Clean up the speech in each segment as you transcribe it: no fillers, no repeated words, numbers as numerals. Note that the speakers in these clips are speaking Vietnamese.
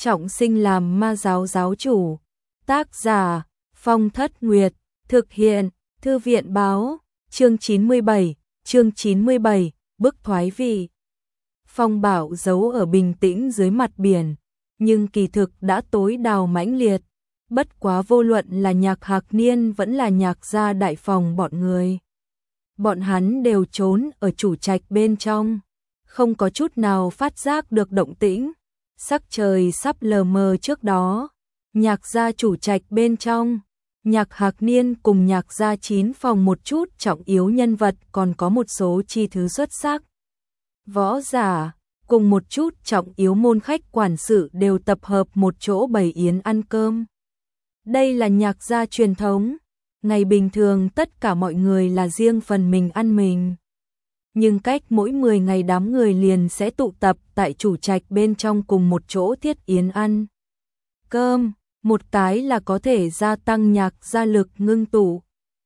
trọng sinh làm ma giáo giáo chủ. Tác giả Phong Thất Nguyệt, thực hiện Thư viện Báo, chương 97, bức thoái vị. Phong bạo giấu ở bình tĩnh dưới mặt biển, nhưng kỳ thực đã tối đào mãnh liệt. Bất quá vô luận là Nhạc Hạc Niên vẫn là Nhạc gia đại phòng bọn người. Bọn hắn đều trốn ở chủ trạch bên trong, không có chút nào phát giác được động tĩnh. Sắc trời sắp lờ mờ trước đó, Nhạc gia chủ trạch bên trong, Nhạc Hạc Niên cùng Nhạc gia 9 phòng một chút trọng yếu nhân vật, còn có một số chi thứ xuất sắc. Võ giả, cùng một chút trọng yếu môn khách quản sự đều tập hợp một chỗ bày yến ăn cơm. Đây là Nhạc gia truyền thống, ngày bình thường tất cả mọi người là riêng phần mình ăn mình. Nhưng cách mỗi 10 ngày đám người liền sẽ tụ tập tại chủ trạch bên trong cùng một chỗ thiết yến ăn cơm. Một cái là có thể gia tăng Nhạc gia lực ngưng tụ.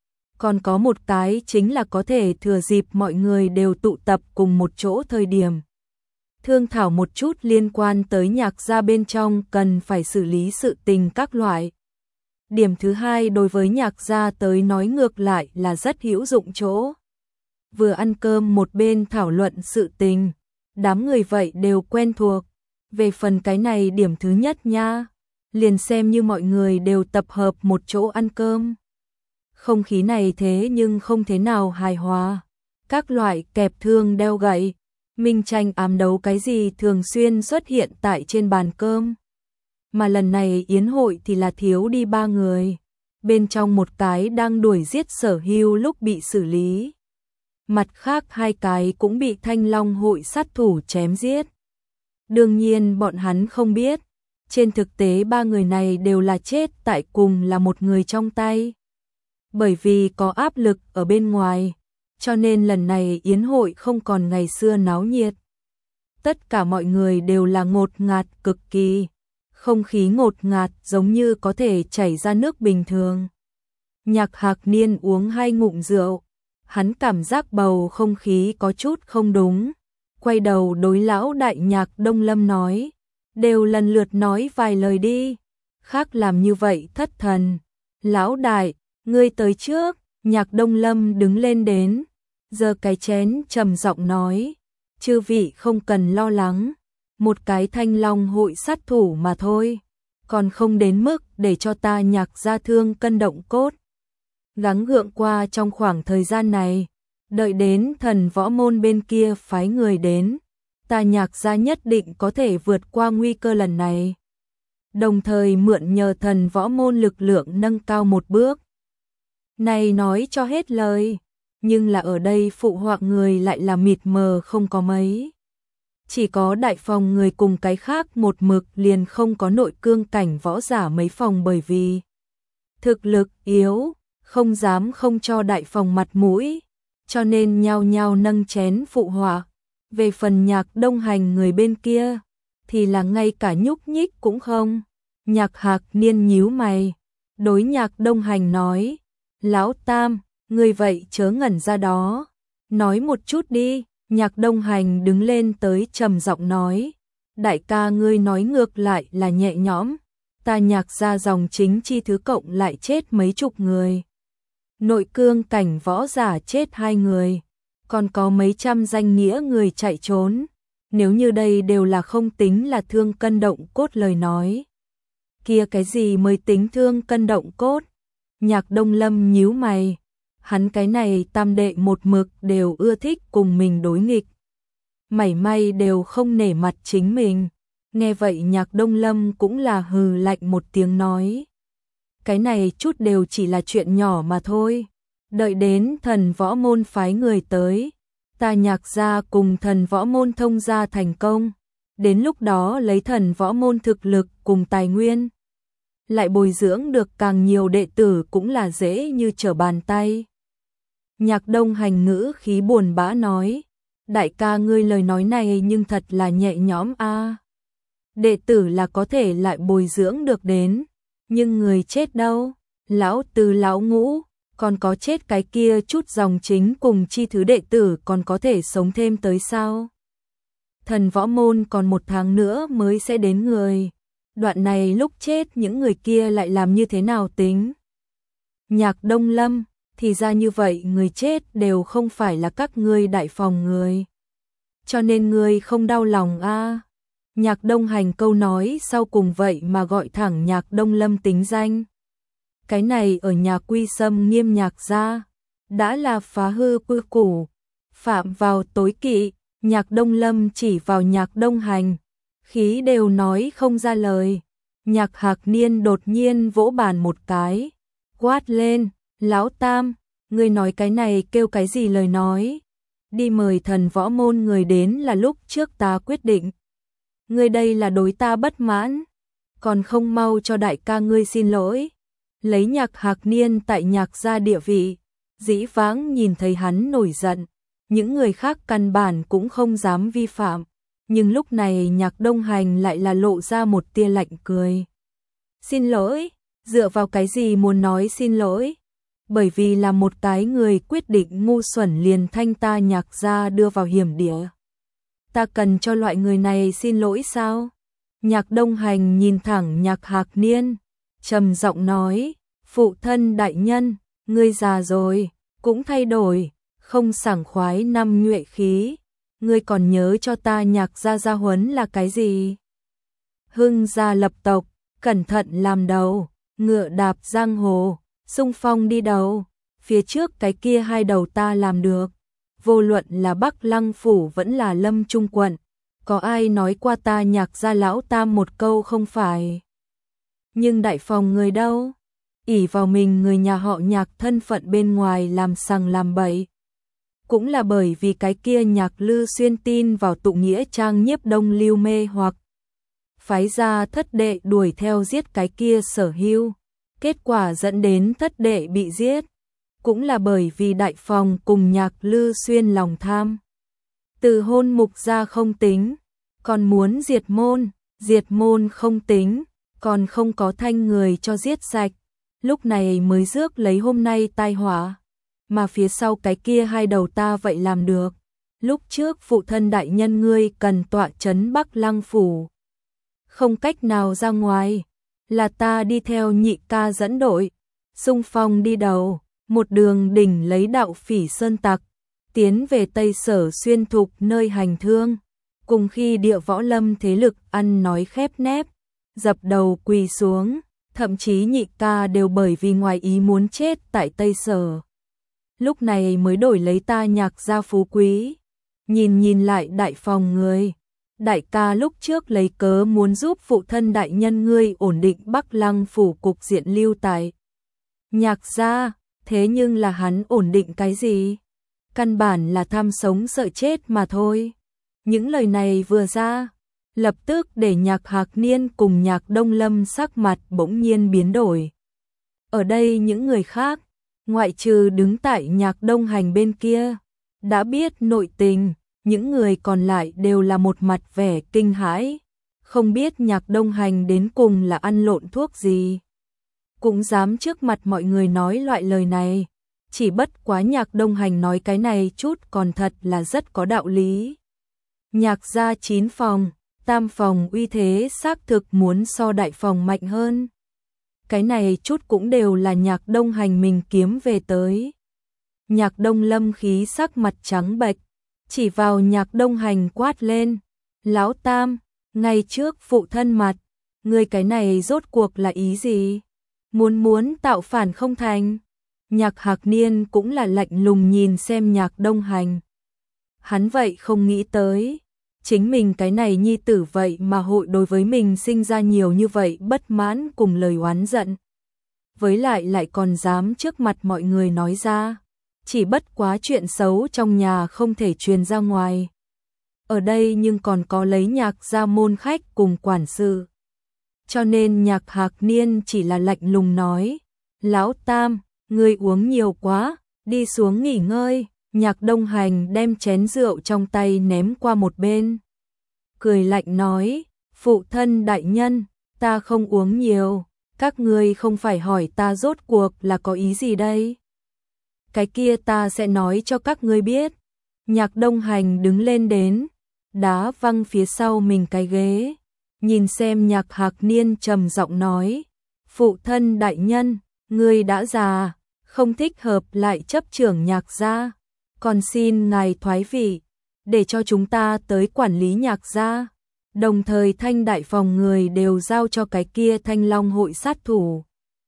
Còn có một cái chính là có thể thừa dịp mọi người đều tụ tập cùng một chỗ thời điểm. Thương thảo một chút liên quan tới Nhạc gia bên trong cần phải xử lý sự tình các loại. Điểm thứ hai đối với Nhạc gia tới nói ngược lại là rất hữu dụng chỗ. Vừa ăn cơm một bên thảo luận sự tình, đám người vậy đều quen thuộc. Về phần cái này điểm thứ nhất nha, liền xem như mọi người đều tập hợp một chỗ ăn cơm. Không khí này thế nhưng không thế nào hài hòa. Các loại kẹp thương đeo gậy, minh tranh ám đấu cái gì thường xuyên xuất hiện tại trên bàn cơm. Mà lần này yến hội thì là thiếu đi 3 người. Bên trong một cái đang đuổi giết Sở Hưu lúc bị xử lý. Mặt khác 2 cái cũng bị Thanh Long hội sát thủ chém giết. Đương nhiên bọn hắn không biết, trên thực tế 3 người này đều là chết tại cùng là một người trong tay. Bởi vì có áp lực ở bên ngoài, cho nên lần này yến hội không còn ngày xưa náo nhiệt. Tất cả mọi người đều là ngột ngạt cực kỳ, không khí ngột ngạt giống như có thể chảy ra nước bình thường. Nhạc Hạc Niên uống 2 ngụm rượu, hắn cảm giác bầu không khí có chút không đúng, quay đầu đối lão đại Nhạc Đông Lâm nói, đều lần lượt nói vài lời đi, khác làm như vậy thất thần. Lão đại, ngươi tới trước. Nhạc Đông Lâm đứng lên đến, giơ cái chén trầm giọng nói, chư vị không cần lo lắng, một cái Thanh Long hội sát thủ mà thôi, còn không đến mức để cho ta Nhạc gia thương cân động cốt. Gắng gượng qua trong khoảng thời gian này, đợi đến Thần Võ môn bên kia phái người đến, ta Nhạc gia nhất định có thể vượt qua nguy cơ lần này. Đồng thời mượn nhờ Thần Võ môn lực lượng nâng cao một bước. Này nói cho hết lời, nhưng là ở đây phụ họa người lại là mịt mờ không có mấy. Chỉ có đại phòng người cùng cái khác một mực liền không có nội cương cảnh võ giả mấy phòng, bởi vì thực lực yếu, không dám không cho đại phòng mặt mũi, cho nên nhao nhao nâng chén phụ họa. Về phần Nhạc Đông Hành người bên kia, thì là ngay cả nhúc nhích cũng không. Nhạc Hạc Niên nhíu mày, đối Nhạc Đông Hành nói, Lão Tam, người vậy chớ ngẩn ra đó, nói một chút đi. Nhạc Đông Hành đứng lên tới trầm giọng nói, đại ca ngươi nói ngược lại là nhẹ nhõm, ta Nhạc gia dòng chính chi thứ cộng lại chết mấy chục người. Nội cương cảnh võ giả chết 2 người, còn có mấy trăm danh nghĩa người chạy trốn, nếu như đây đều là không tính là thương cân động cốt lời nói. Kia cái gì mới tính thương cân động cốt? Nhạc Đông Lâm nhíu mày, hắn cái này tam đệ một mực đều ưa thích cùng mình đối nghịch, mảy may đều không nể mặt chính mình. Nghe vậy Nhạc Đông Lâm cũng là hừ lạnh một tiếng nói, cái này chút đều chỉ là chuyện nhỏ mà thôi, đợi đến Thần Võ môn phái người tới, ta Nhạc gia cùng Thần Võ môn thông gia thành công, đến lúc đó lấy Thần Võ môn thực lực cùng tài nguyên, lại bồi dưỡng được càng nhiều đệ tử cũng là dễ như trở bàn tay. Nhạc Đông Hành ngữ khí buồn bã nói, đại ca ngươi lời nói này nhưng thật là nhẹ nhõm a. Đệ tử là có thể lại bồi dưỡng được đến, nhưng người chết đâu? Lão Từ lão Ngũ, còn có chết cái kia chút dòng chính cùng chi thứ đệ tử còn có thể sống thêm tới sao? Thần Võ môn còn 1 tháng nữa mới sẽ đến người. đoạn này lúc chết những người kia lại làm như thế nào tính? Nhạc Đông Lâm, thì ra như vậy người chết đều không phải là các ngươi Đại Phòng người. Cho nên ngươi không đau lòng a? Nhạc Đông Hành câu nói sau cùng vậy mà gọi thẳng Nhạc Đông Lâm tính danh. Cái này ở nhà Quy Sâm Nghiêm Nhạc gia đã là phá hư quy củ, phạm vào tối kỵ. Nhạc Đông Lâm chỉ vào Nhạc Đông Hành, khí đều nói không ra lời. Nhạc Hạc Niên đột nhiên vỗ bàn một cái, quát lên, Lão Tam, ngươi nói cái này kêu cái gì lời nói? Đi mời thần võ môn người đến là lúc trước ta quyết định. Ngươi đây là đối ta bất mãn, còn không mau cho đại ca ngươi xin lỗi. Lấy Nhạc Hạc Niên tại Nhạc gia địa vị, dĩ vãng nhìn thấy hắn nổi giận, những người khác căn bản cũng không dám vi phạm, nhưng lúc này Nhạc Đông Hành lại là lộ ra một tia lạnh cười. Xin lỗi, dựa vào cái gì muốn nói xin lỗi? Bởi vì là một cái người quyết định ngu xuẩn liền thanh ta Nhạc gia đưa vào hiểm địa. Ta cần cho loại người này xin lỗi sao? Nhạc Đông Hành nhìn thẳng Nhạc Hạc Niên, trầm giọng nói, phụ thân đại nhân, ngươi già rồi, cũng thay đổi, không sảng khoái năm nhuệ khí, ngươi còn nhớ cho ta Nhạc gia gia huấn là cái gì? Hưng gia lập tộc, cẩn thận làm đầu, ngựa đạp giang hồ, xung phong đi đầu, phía trước cái kia hai đầu ta làm được, vô luận là Bắc Lăng phủ vẫn là Lâm Trung quận, có ai nói qua ta Nhạc gia lão tam một câu không phải? Nhưng Đại Phòng người đâu? Ỷ vào mình người nhà họ Nhạc thân phận bên ngoài làm sằng làm bậy. Cũng là bởi vì cái kia Nhạc Lư Xuyên tin vào tụ nghĩa trang Nhiếp Đông Lưu mê hoặc phái ra thất đệ đuổi theo giết cái kia Sở Hưu, kết quả dẫn đến thất đệ bị giết. Cũng là bởi vì Đại Phòng cùng Nhạc Lư Xuyên lòng tham. Từ hôn mục ra không tính, còn muốn diệt môn không tính, còn không có thanh người cho giết sạch. Lúc này mới rước lấy hôm nay tai họa, mà phía sau cái kia hai đầu ta vậy làm được. Lúc trước phụ thân đại nhân ngươi cần tọa trấn Bắc Lăng phủ, không cách nào ra ngoài, là ta đi theo nhị ca dẫn đội, xung phong đi đầu, một đường đỉnh lấy đạo phỉ sơn tặc, tiến về Tây Sở Xuyên Thục nơi hành thương, cùng khi địa võ lâm thế lực ăn nói khép nép, dập đầu quỳ xuống, thậm chí nhị ca đều bởi vì ngoài ý muốn chết tại Tây Sở. Lúc này mới đổi lấy ta Nhạc gia phú quý. Nhìn lại Đại Phòng người, đại ca lúc trước lấy cớ muốn giúp phụ thân đại nhân ngươi ổn định Bắc Lăng phủ cục diện lưu tại Nhạc gia, thế nhưng là hắn ổn định cái gì? Căn bản là tham sống sợ chết mà thôi. Những lời này vừa ra, lập tức để Nhạc Hạc Niên cùng Nhạc Đông Lâm sắc mặt bỗng nhiên biến đổi. Ở đây những người khác, ngoại trừ đứng tại Nhạc Đông Hành bên kia, đã biết nội tình, những người còn lại đều là một mặt vẻ kinh hãi, không biết Nhạc Đông Hành đến cùng là ăn lộn thuốc gì. Cũng dám trước mặt mọi người nói loại lời này, chỉ bất quá Nhạc Đông Hành nói cái này chút còn thật là rất có đạo lý. Nhạc gia 9 phòng, tam phòng uy thế xác thực muốn so Đại Phòng mạnh hơn. Cái này chút cũng đều là Nhạc Đông Hành mình kiếm về tới. Nhạc Đông Lâm khí sắc mặt trắng bệch, chỉ vào Nhạc Đông Hành quát lên, Lão Tam, ngày trước phụ thân mặt, ngươi cái này rốt cuộc là ý gì? Muốn tạo phản không thành? Nhạc Hạc Niên cũng là lạnh lùng nhìn xem Nhạc Đông Hành. Hắn vậy không nghĩ tới, chính mình cái này nhi tử vậy mà hội đối với mình sinh ra nhiều như vậy bất mãn cùng lời oán giận. Với lại còn dám trước mặt mọi người nói ra, chỉ bất quá chuyện xấu trong nhà không thể truyền ra ngoài. Ở đây nhưng còn có lấy Nhạc gia môn khách cùng quản sự. Cho nên Nhạc Hạc Niên chỉ là lạnh lùng nói, Lão Tam, ngươi uống nhiều quá, đi xuống nghỉ ngơi. Nhạc Đông Hành đem chén rượu trong tay ném qua một bên. Cười lạnh nói, phụ thân đại nhân, ta không uống nhiều, các ngươi không phải hỏi ta rốt cuộc là có ý gì đây? Cái kia ta sẽ nói cho các ngươi biết. Nhạc Đông Hành đứng lên đến, đá văng phía sau mình cái ghế. nhìn xem Nhạc Hạc Niên trầm giọng nói, phụ thân đại nhân, ngươi đã già, không thích hợp lại chấp trưởng Nhạc gia, còn xin ngài thoái vị, để cho chúng ta tới quản lý Nhạc gia. Đồng thời Thanh đại phòng người đều giao cho cái kia Thanh Long hội sát thủ,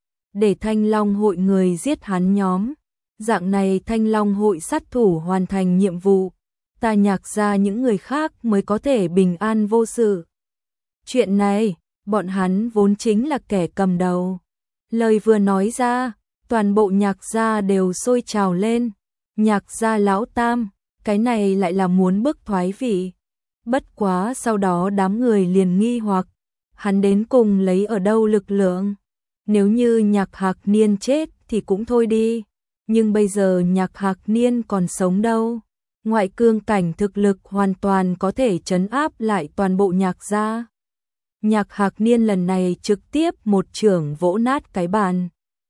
để Thanh Long hội người giết hắn nhóm. Dạng này Thanh Long hội sát thủ hoàn thành nhiệm vụ, ta Nhạc gia những người khác mới có thể bình an vô sự. Chuyện này, bọn hắn vốn chính là kẻ cầm đầu. Lời vừa nói ra, toàn bộ Nhạc gia đều sôi trào lên. Nhạc gia lão tam, cái này lại là muốn bức thoái vị. Bất quá sau đó đám người liền nghi hoặc, hắn đến cùng lấy ở đâu lực lượng. Nếu như Nhạc Hạc Niên chết thì cũng thôi đi, nhưng bây giờ Nhạc Hạc Niên còn sống đâu. Ngoại cương cảnh thực lực hoàn toàn có thể trấn áp lại toàn bộ Nhạc gia. Nhạc Hạc Niên lần này trực tiếp một chưởng vỗ nát cái bàn.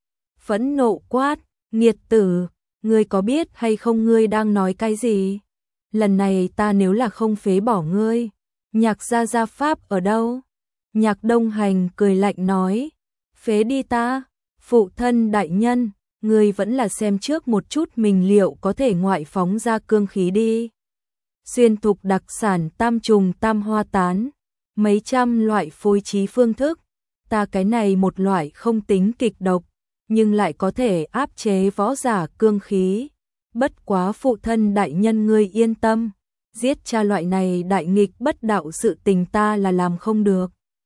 Phẫn nộ quát, nghiệt tử, ngươi có biết hay không ngươi đang nói cái gì? Lần này ta nếu là không phế bỏ ngươi, Nhạc gia gia pháp ở đâu? Nhạc Đông Hành cười lạnh nói, phế đi ta, phụ thân đại nhân, ngươi vẫn là xem trước một chút mình liệu có thể ngoại phóng ra cương khí đi. Xuyên thục đặc sản tam trùng tam hoa tán, mấy trăm loại phối trí phương thức, ta cái này một loại không tính kịch độc, nhưng lại có thể áp chế võ giả cương khí. Bất quá phụ thân đại nhân ngươi yên tâm, giết cha loại này đại nghịch bất đạo sự tình ta là làm không được.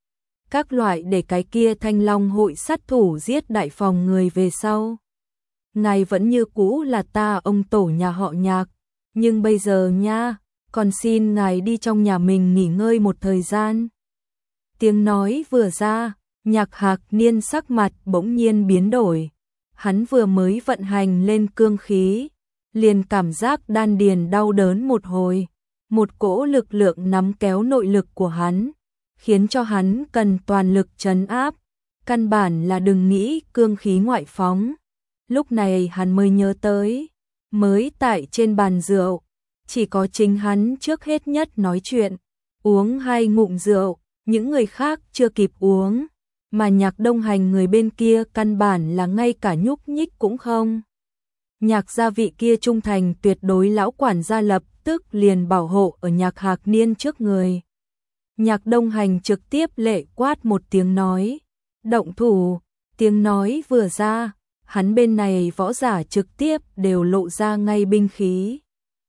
Các loại để cái kia Thanh Long hội sát thủ giết đại phòng người về sau. Ngài vẫn như cũ là ta ông tổ nhà họ Nhạc, nhưng bây giờ nha, còn xin ngài đi trong nhà mình nghỉ ngơi một thời gian. Tiếng nói vừa ra, Nhạc Hạc Niên sắc mặt bỗng nhiên biến đổi. Hắn vừa mới vận hành lên cương khí, liền cảm giác đan điền đau đớn một hồi. Một cỗ lực lượng nắm kéo nội lực của hắn, khiến cho hắn cần toàn lực trấn áp. Căn bản là đừng nghĩ cương khí ngoại phóng. Lúc này hắn mới nhớ tới, mới tại trên bàn rượu, chỉ có chính hắn trước hết nhất nói chuyện, uống 2 ngụm rượu, những người khác chưa kịp uống, mà Nhạc Đông Hành người bên kia căn bản là ngay cả nhúc nhích cũng không. Nhạc gia vị kia trung thành tuyệt đối lão quản gia lập tức liền bảo hộ ở Nhạc Hạc Niên trước người. Nhạc Đông Hành trực tiếp lệ quát một tiếng nói, động thủ. Tiếng nói vừa ra, hắn bên này võ giả trực tiếp đều lộ ra ngay binh khí.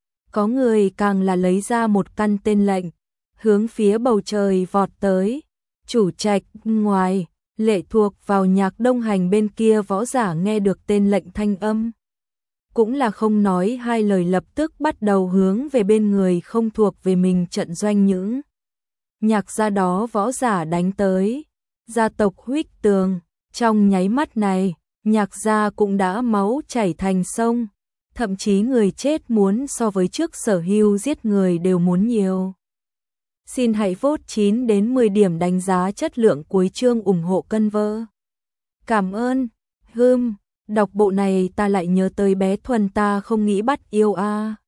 Có người càng là lấy ra một căn tên lệnh, hướng phía bầu trời vọt tới. Chủ trạch ngoài, lệ thuộc vào Nhạc Đông Hành bên kia võ giả nghe được tên lệnh thanh âm, cũng là không nói hai lời lập tức bắt đầu hướng về bên người không thuộc về mình trận doanh những Nhạc gia đó võ giả đánh tới. Gia tộc Huyết Tường, trong nháy mắt này, Nhạc gia cũng đã máu chảy thành sông, thậm chí người chết muốn so với trước Sở Hưu giết người đều muốn nhiều. Xin hãy vote 9 đến 10 điểm đánh giá chất lượng cuối chương ủng hộ cân vơ. Cảm ơn. Đọc bộ này ta lại nhớ tới bé Thuần ta không nghĩ bắt yêu a.